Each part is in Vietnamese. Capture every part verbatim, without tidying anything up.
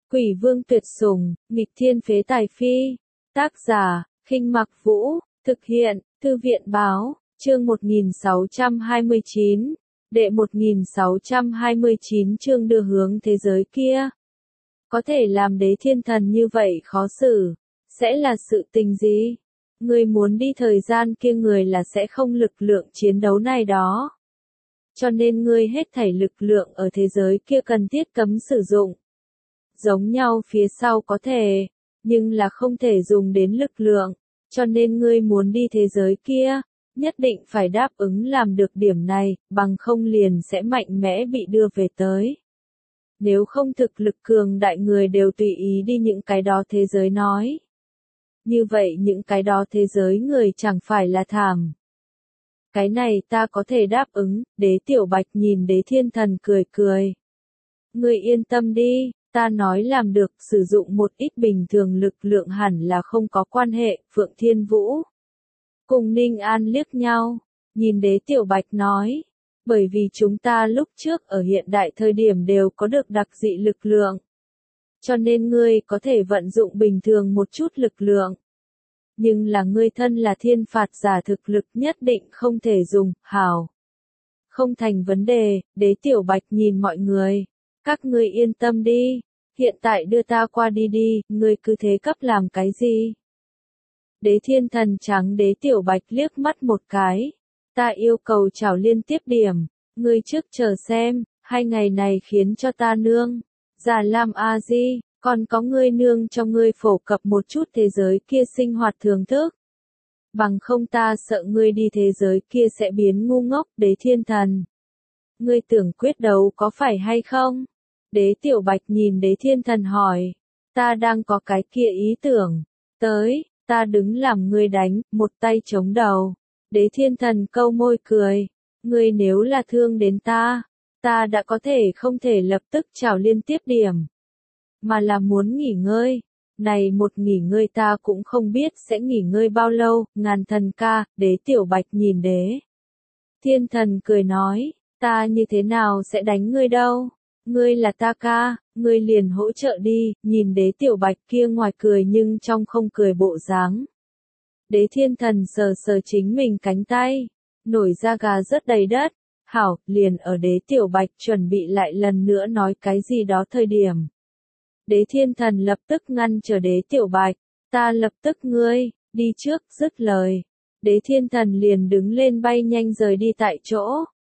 Quỷ vương tuyệt sủng, nghịch thiên phế tài phi. Tác giả, Khinh Mặc Vũ, thực hiện, Thư viện báo, chương một nghìn sáu trăm hai mươi chín, đệ một nghìn sáu trăm hai mươi chín chương đưa hướng thế giới kia. Có thể làm đế thiên thần như vậy khó xử, sẽ là sự tình gì? Người muốn đi thời gian kia người là sẽ không lực lượng chiến đấu này đó. Cho nên ngươi hết thảy lực lượng ở thế giới kia cần thiết cấm sử dụng. Giống nhau phía sau có thể, nhưng là không thể dùng đến lực lượng, cho nên ngươi muốn đi thế giới kia, nhất định phải đáp ứng làm được điểm này, bằng không liền sẽ mạnh mẽ bị đưa về tới. Nếu không thực lực cường đại người đều tùy ý đi những cái đó thế giới nói. Như vậy những cái đó thế giới người chẳng phải là thảm. Cái này ta có thể đáp ứng, đế tiểu bạch nhìn đế thiên thần cười cười. Ngươi yên tâm đi, ta nói làm được, sử dụng một ít bình thường lực lượng hẳn là không có quan hệ, Phượng Thiên Vũ. Cùng Ninh An liếc nhau, nhìn đế tiểu bạch nói, bởi vì chúng ta lúc trước ở hiện đại thời điểm đều có được đặc dị lực lượng. Cho nên ngươi có thể vận dụng bình thường một chút lực lượng. Nhưng là ngươi thân là thiên phạt giả thực lực nhất định không thể dùng, hảo. Không thành vấn đề, đế tiểu bạch nhìn mọi người. Các ngươi yên tâm đi, hiện tại đưa ta qua đi đi, ngươi cứ thế cấp làm cái gì? Đế thiên thần trắng đế tiểu bạch liếc mắt một cái. Ta yêu cầu chào liên tiếp điểm, ngươi trước chờ xem, hai ngày này khiến cho ta nương. Già Lam A Di, còn có ngươi nương cho ngươi phổ cập một chút thế giới kia sinh hoạt thường thức. Bằng không ta sợ ngươi đi thế giới kia sẽ biến ngu ngốc, đế thiên thần. Ngươi tưởng quyết đấu có phải hay không? Đế tiểu bạch nhìn đế thiên thần hỏi. Ta đang có cái kia ý tưởng. Tới, ta đứng làm ngươi đánh, một tay chống đầu. Đế thiên thần câu môi cười. Ngươi nếu là thương đến ta, ta đã có thể không thể lập tức chào liên tiếp điểm. Mà là muốn nghỉ ngơi. Này một nghỉ ngơi ta cũng không biết sẽ nghỉ ngơi bao lâu, ngàn thần ca, đế tiểu bạch nhìn đế. Thiên thần cười nói, ta như thế nào sẽ đánh ngươi đâu? Ngươi là ta ca, ngươi liền hỗ trợ đi, nhìn đế tiểu bạch kia ngoài cười nhưng trong không cười bộ dáng. Đế thiên thần sờ sờ chính mình cánh tay, nổi da gà rất đầy đất. Hảo, liền ở đế tiểu bạch chuẩn bị lại lần nữa nói cái gì đó thời điểm. Đế thiên thần lập tức ngăn trở đế tiểu bạch, ta lập tức ngươi, đi trước, dứt lời. Đế thiên thần liền đứng lên bay nhanh rời đi tại chỗ.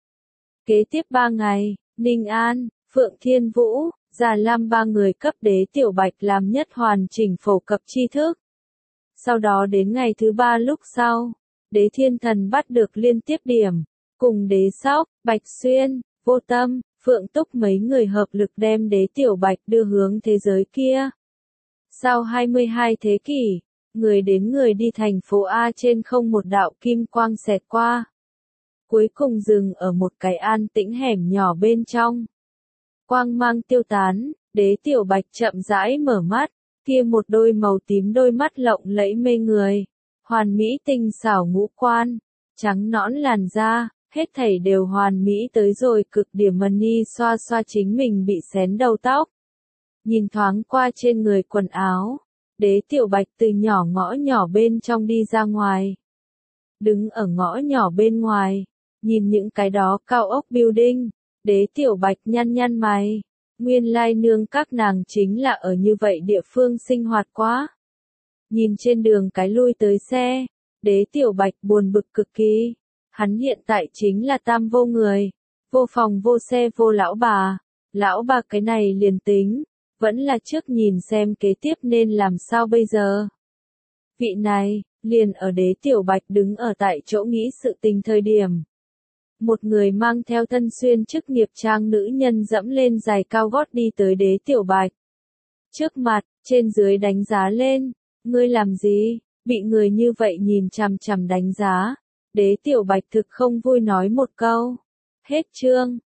Kế tiếp ba ngày, Ninh An, Phượng Thiên Vũ, Già Lam ba người cấp đế tiểu bạch làm nhất hoàn chỉnh phổ cập tri thức. Sau đó đến ngày thứ ba lúc sau, đế thiên thần bắt được liên tiếp điểm, cùng đế sóc, Bạch Xuyên, Vô Tâm, Phượng Túc mấy người hợp lực đem đế tiểu bạch đưa hướng thế giới kia. Sau hai mươi hai thế kỷ, người đến người đi thành phố A trên không một đạo kim quang xẹt qua. Cuối cùng dừng ở một cái an tĩnh hẻm nhỏ bên trong. Quang mang tiêu tán, đế tiểu bạch chậm rãi mở mắt, kia một đôi màu tím đôi mắt lộng lẫy mê người. Hoàn mỹ tinh xảo ngũ quan, trắng nõn làn da. Hết thảy đều hoàn mỹ tới rồi cực điểm Mani xoa xoa chính mình bị xén đầu tóc. Nhìn thoáng qua trên người quần áo, đế tiểu bạch từ nhỏ ngõ nhỏ bên trong đi ra ngoài. Đứng ở ngõ nhỏ bên ngoài, nhìn những cái đó cao ốc building, đế tiểu bạch nhăn nhăn mày. Nguyên lai nương các nàng chính là ở như vậy địa phương sinh hoạt quá. Nhìn trên đường cái lui tới xe, đế tiểu bạch buồn bực cực kỳ. Hắn hiện tại chính là tam vô người, vô phòng vô xe vô lão bà, lão bà cái này liền tính, vẫn là trước nhìn xem kế tiếp nên làm sao bây giờ. Vị này, liền ở đế tiểu bạch đứng ở tại chỗ nghĩ sự tình thời điểm. Một người mang theo thân xuyên chức nghiệp trang nữ nhân dẫm lên giày cao gót đi tới đế tiểu bạch. Trước mặt, trên dưới đánh giá lên, ngươi làm gì, bị người như vậy nhìn chằm chằm đánh giá. Đế tiểu bạch thực không vui nói một câu. Hết chương.